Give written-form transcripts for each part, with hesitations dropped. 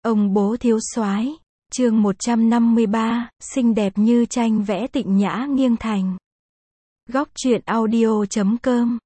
Ông bố thiếu soái. Chương 153, xinh đẹp như tranh vẽ Tịnh Nhã nghiêng thành. Góc truyện audio.com.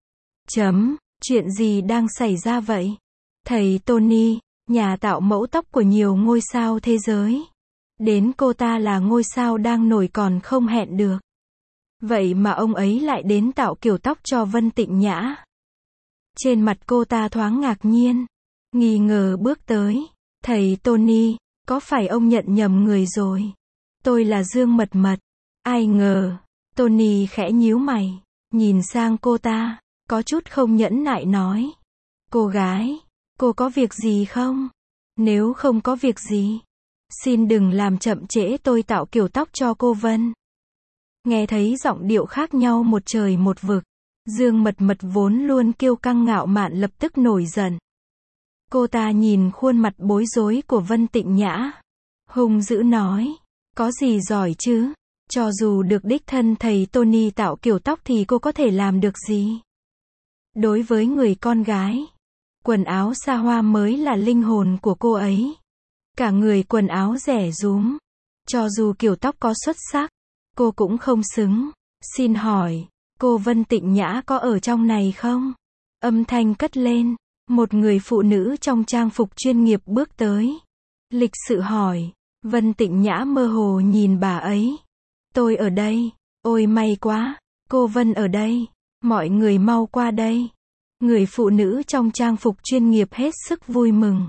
Chuyện gì đang xảy ra vậy? Thầy Tony, nhà tạo mẫu tóc của nhiều ngôi sao thế giới. Đến cô ta là ngôi sao đang nổi còn không hẹn được. Vậy mà ông ấy lại đến tạo kiểu tóc cho Vân Tịnh Nhã. Trên mặt cô ta thoáng ngạc nhiên, nghi ngờ bước tới. Thầy Tony, có phải ông nhận nhầm người rồi? Tôi là Dương Mật Mật. Ai ngờ, Tony khẽ nhíu mày, nhìn sang cô ta, có chút không nhẫn nại nói. Cô gái, cô có việc gì không? Nếu không có việc gì, xin đừng làm chậm trễ tôi tạo kiểu tóc cho cô Vân. Nghe thấy giọng điệu khác nhau một trời một vực, Dương Mật Mật vốn luôn kiêu căng ngạo mạn lập tức nổi giận. Cô ta nhìn khuôn mặt bối rối của Vân Tịnh Nhã, hung dữ nói, có gì giỏi chứ? Cho dù được đích thân thầy Tony tạo kiểu tóc thì cô có thể làm được gì? Đối với người con gái, quần áo xa hoa mới là linh hồn của cô ấy. Cả người quần áo rẻ rúm, cho dù kiểu tóc có xuất sắc, cô cũng không xứng. Xin hỏi, cô Vân Tịnh Nhã có ở trong này không? Âm thanh cất lên, một người phụ nữ trong trang phục chuyên nghiệp bước tới. Lịch sự hỏi, Vân Tịnh Nhã mơ hồ nhìn bà ấy. Tôi ở đây. Ôi may quá, cô Vân ở đây. Mọi người mau qua đây. Người phụ nữ trong trang phục chuyên nghiệp hết sức vui mừng.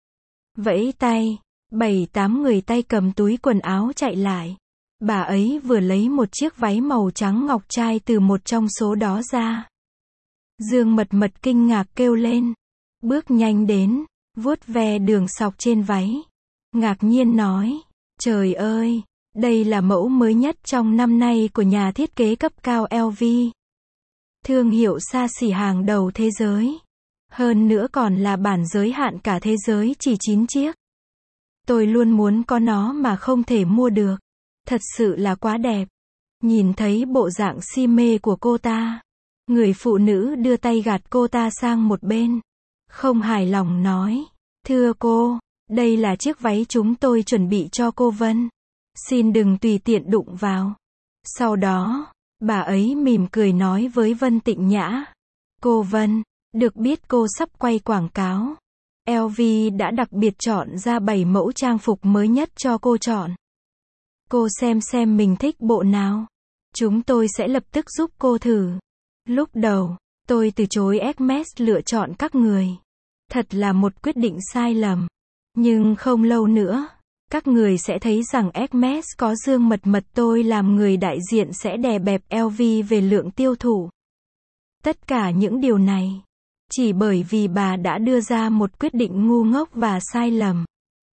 Vẫy tay, 7-8 người tay cầm túi quần áo chạy lại. Bà ấy vừa lấy một chiếc váy màu trắng ngọc trai từ một trong số đó ra. Dương Mật Mật kinh ngạc kêu lên, bước nhanh đến, vuốt ve đường sọc trên váy. Ngạc nhiên nói, trời ơi, đây là mẫu mới nhất trong năm nay của nhà thiết kế cấp cao LV. Thương hiệu xa xỉ hàng đầu thế giới. Hơn nữa còn là bản giới hạn cả thế giới chỉ 9 chiếc. Tôi luôn muốn có nó mà không thể mua được. Thật sự là quá đẹp. Nhìn thấy bộ dạng si mê của cô ta, người phụ nữ đưa tay gạt cô ta sang một bên. Không hài lòng nói, thưa cô, đây là chiếc váy chúng tôi chuẩn bị cho cô Vân. Xin đừng tùy tiện đụng vào. Sau đó, bà ấy mỉm cười nói với Vân Tịnh Nhã. Cô Vân, được biết cô sắp quay quảng cáo. LV đã đặc biệt chọn ra 7 mẫu trang phục mới nhất cho cô chọn. Cô xem mình thích bộ nào. Chúng tôi sẽ lập tức giúp cô thử. Lúc đầu, tôi từ chối Hermes lựa chọn các người. Thật là một quyết định sai lầm. Nhưng không lâu nữa, các người sẽ thấy rằng Hermes có Dương Mật Mật tôi làm người đại diện sẽ đè bẹp LV về lượng tiêu thụ. Tất cả những điều này, chỉ bởi vì bà đã đưa ra một quyết định ngu ngốc và sai lầm.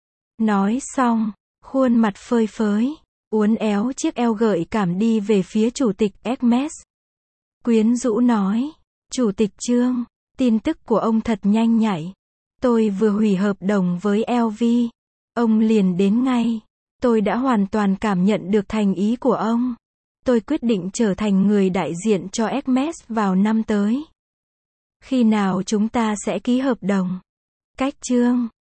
Nói xong, khuôn mặt phơi phới, uốn éo chiếc eo gợi cảm đi về phía chủ tịch Hermes. Quyến rũ nói, Chủ tịch Trương, tin tức của ông thật nhanh nhạy. Tôi vừa hủy hợp đồng với LV. Ông liền đến ngay. Tôi đã hoàn toàn cảm nhận được thành ý của ông. Tôi quyết định trở thành người đại diện cho Hermes vào năm tới. Khi nào chúng ta sẽ ký hợp đồng? Cách Trương,